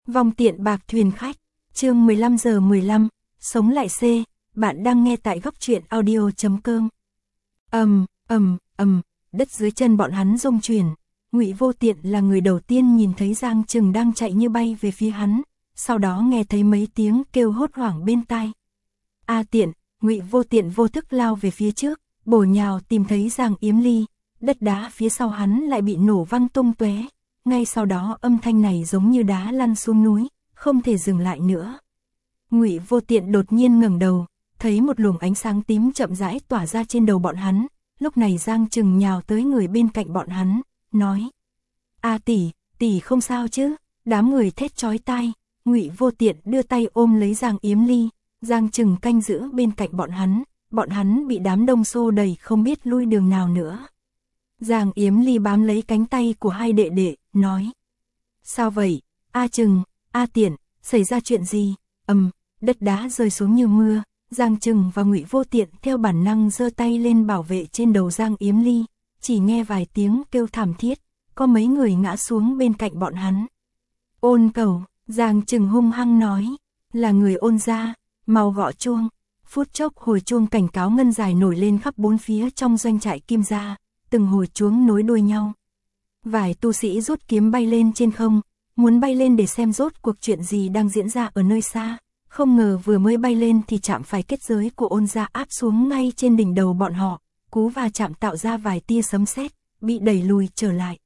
Vòng tiện bạc thuyền khách, chương 15:15, sống lại C, bạn đang nghe tại góc truyện audio.com. Đất dưới chân bọn hắn rung chuyển. Ngụy Vô Tiện là người đầu tiên nhìn thấy Giang Trừng đang chạy như bay về phía hắn, sau đó nghe thấy mấy tiếng kêu hốt hoảng bên tai. A Tiện, Ngụy Vô Tiện vô thức lao về phía trước, bổ nhào tìm thấy Giang Yếm Ly, đất đá phía sau hắn lại bị nổ văng tung tóe. Ngay sau đó âm thanh này giống như đá lăn xuống núi, không thể dừng lại nữa. Ngụy Vô Tiện đột nhiên ngẩng đầu, thấy một luồng ánh sáng tím chậm rãi tỏa ra trên đầu bọn hắn. Lúc này Giang Trừng nhào tới người bên cạnh bọn hắn, nói: "A tỷ, tỷ không sao chứ?" Đám người thét chói tai. Ngụy Vô Tiện đưa tay ôm lấy Giang Yếm Ly, Giang Trừng canh giữ bên cạnh bọn hắn bị đám đông xô đẩy không biết lui đường nào nữa. Giang Yếm Ly bám lấy cánh tay của hai đệ đệ, nói: "Sao vậy, A Trừng, A Tiện, xảy ra chuyện gì?" Đất đá rơi xuống như mưa. Giang Trừng và Ngụy Vô Tiện theo bản năng giơ tay lên bảo vệ trên đầu Giang Yếm Ly, chỉ nghe vài tiếng kêu thảm thiết, có mấy người ngã xuống bên cạnh bọn hắn. "Ôn Cầu," Giang Trừng hung hăng nói, "là người Ôn gia, mau gõ chuông." Phút chốc hồi chuông cảnh cáo ngân dài nổi lên khắp bốn phía trong doanh trại Kim gia, từng hồi chuông nối đuôi nhau. Vài tu sĩ rút kiếm bay lên trên không, muốn bay lên để xem rốt cuộc chuyện gì đang diễn ra ở nơi xa. Không ngờ vừa mới bay lên thì chạm phải kết giới của Ôn gia áp xuống ngay trên đỉnh đầu bọn họ, cú va chạm tạo ra vài tia sấm sét, bị đẩy lùi trở lại.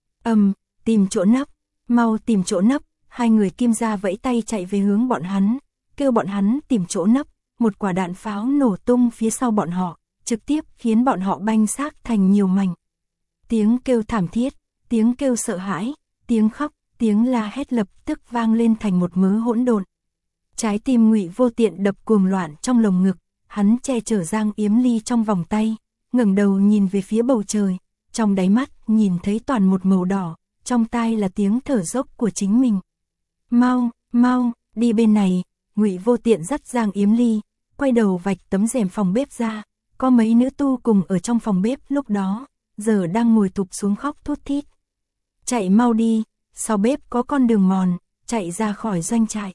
Tìm chỗ nấp, mau tìm chỗ nấp." Hai người Kim gia vẫy tay chạy về hướng bọn hắn, kêu bọn hắn tìm chỗ nấp. Một quả đạn pháo nổ tung phía sau bọn họ, trực tiếp khiến bọn họ banh xác thành nhiều mảnh. Tiếng kêu thảm thiết, tiếng kêu sợ hãi, tiếng khóc, tiếng la hét lập tức vang lên thành một mớ hỗn độn. Trái tim Ngụy Vô Tiện đập cuồng loạn trong lồng ngực, hắn che chở Giang Yếm Ly trong vòng tay, ngẩng đầu nhìn về phía bầu trời, trong đáy mắt nhìn thấy toàn một màu đỏ, trong tai là tiếng thở dốc của chính mình. Mau, đi bên này." Ngụy Vô Tiện dắt Giang Yếm Ly, quay đầu vạch tấm rèm phòng bếp ra, có mấy nữ tu cùng ở trong phòng bếp lúc đó, giờ đang ngồi thụp xuống khóc thút thít. "Chạy mau đi, sau bếp có con đường mòn, chạy ra khỏi doanh trại."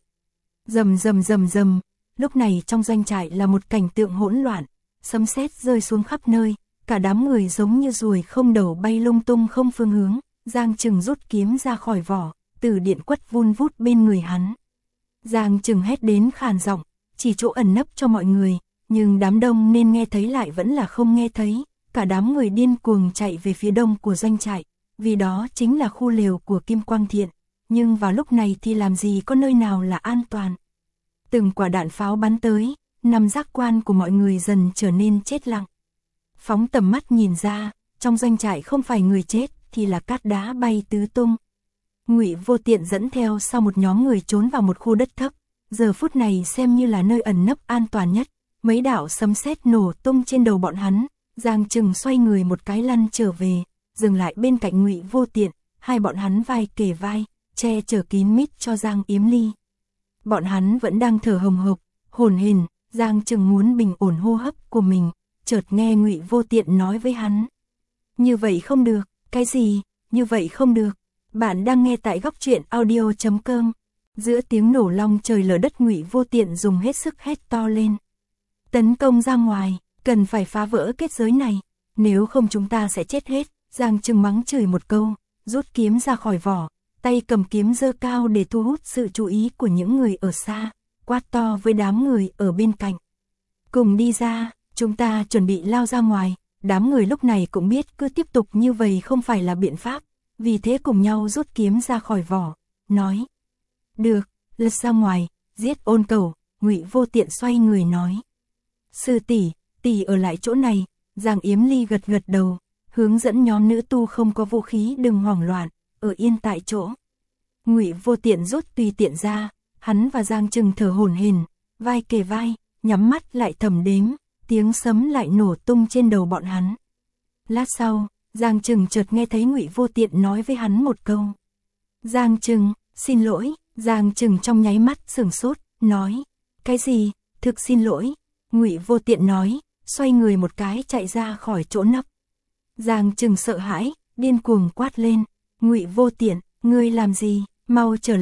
Rầm. Lúc này trong doanh trại là một cảnh tượng hỗn loạn, sấm sét rơi xuống khắp nơi, cả đám người giống như ruồi không đầu bay lung tung không phương hướng. Giang Trừng rút kiếm ra khỏi vỏ, từ điện quất vun vút bên người hắn. Giang Trừng hét đến khàn giọng, chỉ chỗ ẩn nấp cho mọi người, nhưng đám đông nên nghe thấy lại vẫn là không nghe thấy. Cả đám người điên cuồng chạy về phía đông của doanh trại, vì đó chính là khu lều của Kim Quang Thiện. Nhưng vào lúc này thì làm gì có nơi nào là an toàn. Từng quả đạn pháo bắn tới, năm giác quan của mọi người dần trở nên chết lặng. Phóng tầm mắt nhìn ra, trong doanh trại không phải người chết thì là cát đá bay tứ tung. Ngụy Vô Tiện dẫn theo sau một nhóm người trốn vào một khu đất thấp, giờ phút này xem như là nơi ẩn nấp an toàn nhất. Mấy đạo sấm sét nổ tung trên đầu bọn hắn, Giang Trừng xoay người một cái lăn trở về, dừng lại bên cạnh Ngụy Vô Tiện, hai bọn hắn vai kề vai, che chở kín mít cho Giang Yếm Ly. Bọn hắn vẫn đang thở hồng hộc, hổn hển. Giang Trừng muốn bình ổn hô hấp của mình, chợt nghe Ngụy Vô Tiện nói với hắn: "Như vậy không được." "Cái gì? Như vậy không được?" Bạn đang nghe tại góc truyện audio.com. Giữa tiếng nổ long trời lở đất, Ngụy Vô Tiện dùng hết sức hét to lên: "Tấn công ra ngoài, cần phải phá vỡ kết giới này, nếu không chúng ta sẽ chết hết." Giang Trừng mắng chửi một câu, rút kiếm ra khỏi vỏ, tay cầm kiếm giơ cao để thu hút sự chú ý của những người ở xa, quát to với đám người ở bên cạnh: "Cùng đi ra, chúng ta chuẩn bị lao ra ngoài." Đám người lúc này cũng biết cứ tiếp tục như vậy không phải là biện pháp, vì thế cùng nhau rút kiếm ra khỏi vỏ, nói: "Được, lật ra ngoài, giết Ôn Cầu." Ngụy Vô Tiện xoay người nói: "Sư tỷ, tỷ ở lại chỗ này." Giang Yếm Ly gật đầu, hướng dẫn nhóm nữ tu không có vũ khí đừng hoảng loạn, ở yên tại chỗ. Ngụy Vô Tiện rút tùy tiện ra, hắn và Giang Trừng thở hổn hển, vai kề vai, nhắm mắt lại thầm đếm, tiếng sấm lại nổ tung trên đầu bọn hắn. Lát sau, Giang Trừng chợt nghe thấy Ngụy Vô Tiện nói với hắn một câu: "Giang Trừng, xin lỗi." Giang Trừng trong nháy mắt sửng sốt, nói: "Cái gì? Thực xin lỗi." Ngụy Vô Tiện nói, xoay người một cái chạy ra khỏi chỗ nấp. Giang Trừng sợ hãi, điên cuồng quát lên: "Ngụy Vô Tiện, ngươi làm gì? Mau trở lại,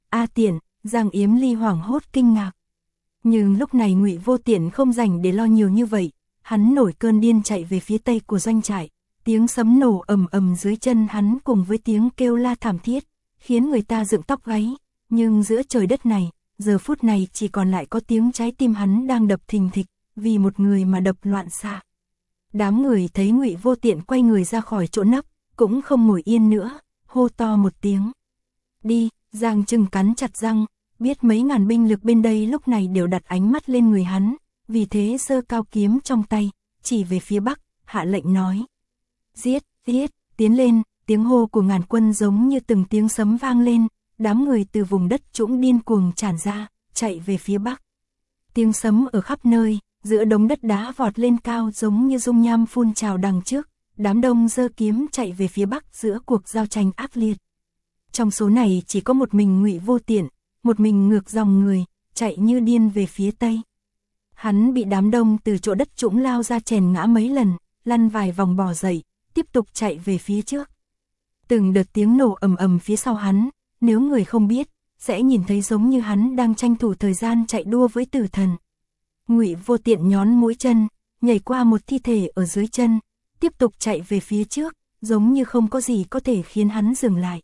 A Tiện, Giang Yếm Ly hoảng hốt kinh ngạc. Nhưng lúc này Ngụy Vô Tiện không rảnh để lo nhiều như vậy, hắn nổi cơn điên chạy về phía tây của doanh trại, tiếng sấm nổ ầm ầm dưới chân hắn cùng với tiếng kêu la thảm thiết, khiến người ta dựng tóc gáy, nhưng giữa trời đất này, giờ phút này chỉ còn lại có tiếng trái tim hắn đang đập thình thịch, vì một người mà đập loạn xạ. Đám người thấy Ngụy Vô Tiện quay người ra khỏi chỗ nấp, cũng không ngồi yên nữa, hô to một tiếng. Đi, Giang Trừng cắn chặt răng, biết mấy ngàn binh lực bên đây lúc này đều đặt ánh mắt lên người hắn, vì thế giơ cao kiếm trong tay, chỉ về phía bắc, hạ lệnh nói. Giết, giết, tiến lên, tiếng hô của ngàn quân giống như từng tiếng sấm vang lên, đám người từ vùng đất trũng điên cuồng tràn ra, chạy về phía bắc. Tiếng sấm ở khắp nơi, giữa đống đất đá vọt lên cao giống như dung nham phun trào đằng trước, đám đông giơ kiếm chạy về phía bắc giữa cuộc giao tranh ác liệt. Trong số này chỉ có một mình Ngụy Vô Tiện, một mình ngược dòng người, chạy như điên về phía tây. Hắn bị đám đông từ chỗ đất trũng lao ra chèn ngã mấy lần, lăn vài vòng bò dậy, tiếp tục chạy về phía trước. Từng đợt tiếng nổ ầm ầm phía sau hắn, nếu người không biết, sẽ nhìn thấy giống như hắn đang tranh thủ thời gian chạy đua với tử thần. Ngụy Vô Tiện nhón mũi chân, nhảy qua một thi thể ở dưới chân, tiếp tục chạy về phía trước, giống như không có gì có thể khiến hắn dừng lại.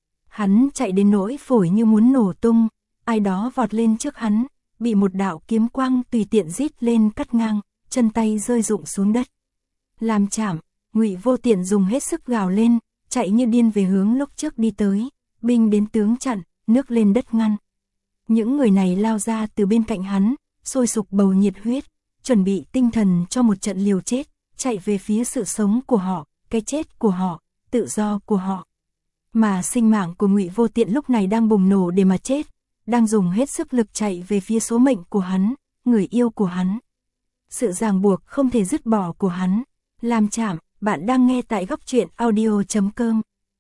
Hắn chạy đến nỗi phổi như muốn nổ tung, ai đó vọt lên trước hắn, bị một đạo kiếm quang tùy tiện rít lên cắt ngang, chân tay rơi rụng xuống đất. Làm chạm, Ngụy Vô Tiện dùng hết sức gào lên, chạy như điên về hướng lúc trước đi tới, binh đến tướng chặn, nước lên đất ngăn. Những người này lao ra từ bên cạnh hắn, sôi sục bầu nhiệt huyết, chuẩn bị tinh thần cho một trận liều chết, chạy về phía sự sống của họ, cái chết của họ, tự do của họ. Mà sinh mạng của Ngụy Vô Tiện lúc này đang bùng nổ để mà chết, đang dùng hết sức lực chạy về phía số mệnh của hắn, người yêu của hắn. Sự ràng buộc không thể dứt bỏ của hắn. Làm chạm, bạn đang nghe tại Góc Truyện Audio.com.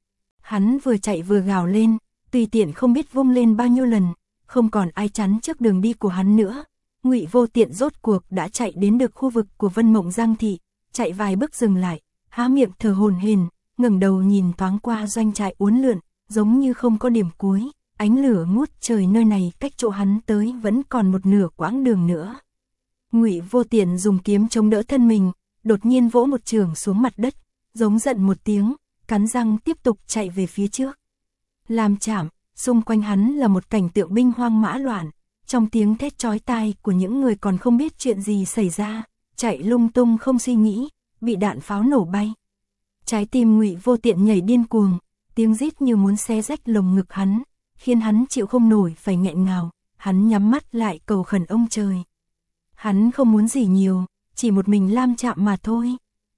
Hắn vừa chạy vừa gào lên, tùy tiện không biết vung lên bao nhiêu lần, không còn ai chắn trước đường đi của hắn nữa. Ngụy Vô Tiện rốt cuộc đã chạy đến được khu vực của Vân Mộng Giang thị, chạy vài bước dừng lại, há miệng thở hổn hển, ngẩng đầu nhìn thoáng qua doanh trại uốn lượn, giống như không có điểm cuối, ánh lửa ngút trời nơi này cách chỗ hắn tới vẫn còn một nửa quãng đường nữa. Ngụy Vô Tiện dùng kiếm chống đỡ thân mình, đột nhiên vỗ một chưởng xuống mặt đất, giống giận một tiếng, cắn răng tiếp tục chạy về phía trước. Làm chạm, xung quanh hắn là một cảnh tượng binh hoang mã loạn, trong tiếng thét chói tai của những người còn không biết chuyện gì xảy ra, chạy lung tung không suy nghĩ, bị đạn pháo nổ bay. Trái tim Ngụy Vô Tiện nhảy điên cuồng, tiếng rít như muốn xé rách lồng ngực hắn, khiến hắn chịu không nổi phải nghẹn ngào, hắn nhắm mắt lại cầu khẩn ông trời. Hắn không muốn gì nhiều, chỉ một mình Lam Trạm mà thôi.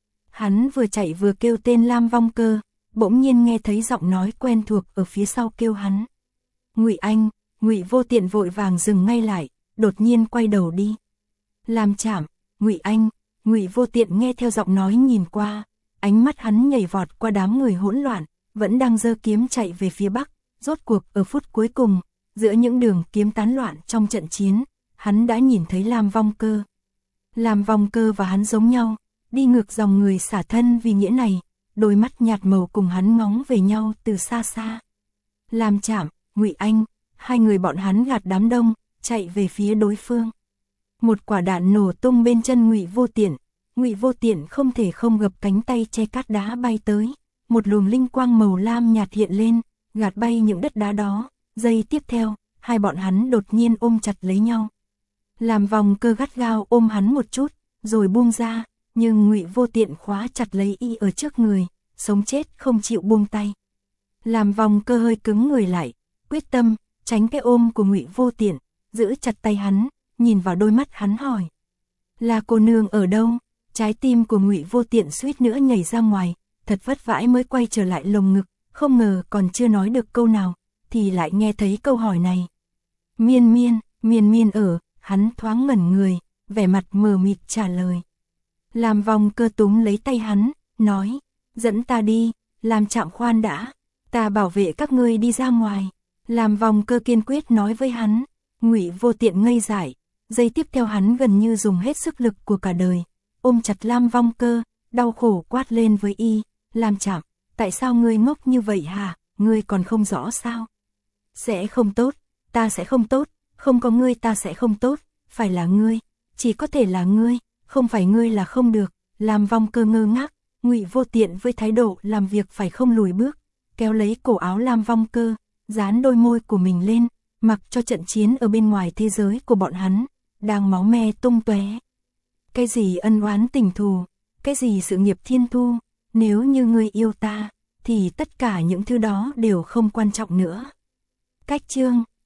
Hắn vừa chạy vừa kêu tên Lam Vong Cơ, bỗng nhiên nghe thấy giọng nói quen thuộc ở phía sau kêu hắn. Ngụy Anh, Ngụy Vô Tiện vội vàng dừng ngay lại, đột nhiên quay đầu đi. Lam Trạm, Ngụy Anh, Ngụy Vô Tiện nghe theo giọng nói nhìn qua, ánh mắt hắn nhảy vọt qua đám người hỗn loạn, vẫn đang giơ kiếm chạy về phía bắc, rốt cuộc ở phút cuối cùng, giữa những đường kiếm tán loạn trong trận chiến, hắn đã nhìn thấy Lam Vong Cơ. Lam Vong Cơ và hắn giống nhau, đi ngược dòng người xả thân vì nghĩa này, đôi mắt nhạt màu cùng hắn ngóng về nhau từ xa xa. Lam Trạm, Ngụy Anh, hai người bọn hắn gạt đám đông, chạy về phía đối phương. Một quả đạn nổ tung bên chân Ngụy Vô Tiện, Ngụy Vô Tiện không thể không gập cánh tay che cát đá bay tới, một luồng linh quang màu lam nhạt hiện lên, gạt bay những đất đá đó. Giây tiếp theo, hai bọn hắn đột nhiên ôm chặt lấy nhau. Làm Vong Cơ gắt gao ôm hắn một chút, rồi buông ra, nhưng Ngụy Vô Tiện khóa chặt lấy y ở trước người, sống chết không chịu buông tay. Làm Vong Cơ hơi cứng người lại, quyết tâm tránh cái ôm của Ngụy Vô Tiện, giữ chặt tay hắn, nhìn vào đôi mắt hắn hỏi: "Là cô nương ở đâu?" Trái tim của Ngụy Vô Tiện suýt nữa nhảy ra ngoài, thật vất vãi mới quay trở lại lồng ngực, không ngờ còn chưa nói được câu nào, thì lại nghe thấy câu hỏi này. Miên Miên ở, hắn thoáng ngẩn người, vẻ mặt mờ mịt trả lời. Làm Vong Cơ túm lấy tay hắn, nói: "Dẫn ta đi." Làm Trạm khoan đã, ta bảo vệ các ngươi đi ra ngoài. Làm Vong Cơ kiên quyết nói với hắn. Ngụy Vô Tiện ngây dại, giây tiếp theo hắn gần như dùng hết sức lực của cả đời, ôm chặt Lam Vong Cơ, đau khổ quát lên với y: "Lam Trạm, tại sao ngươi ngốc như vậy hả, ngươi còn không rõ sao?" Sẽ không tốt, ta sẽ không tốt, không có ngươi ta sẽ không tốt, phải là ngươi, chỉ có thể là ngươi, không phải ngươi là không được. Lam Vong Cơ ngơ ngác, Ngụy Vô Tiện với thái độ làm việc phải không lùi bước, kéo lấy cổ áo Lam Vong Cơ, dán đôi môi của mình lên, mặc cho trận chiến ở bên ngoài thế giới của bọn hắn đang máu me tung tóe. Cái gì ân oán tình thù, cái gì sự nghiệp thiên thu, nếu như ngươi yêu ta, thì tất cả những thứ đó đều không quan trọng nữa. Cách chương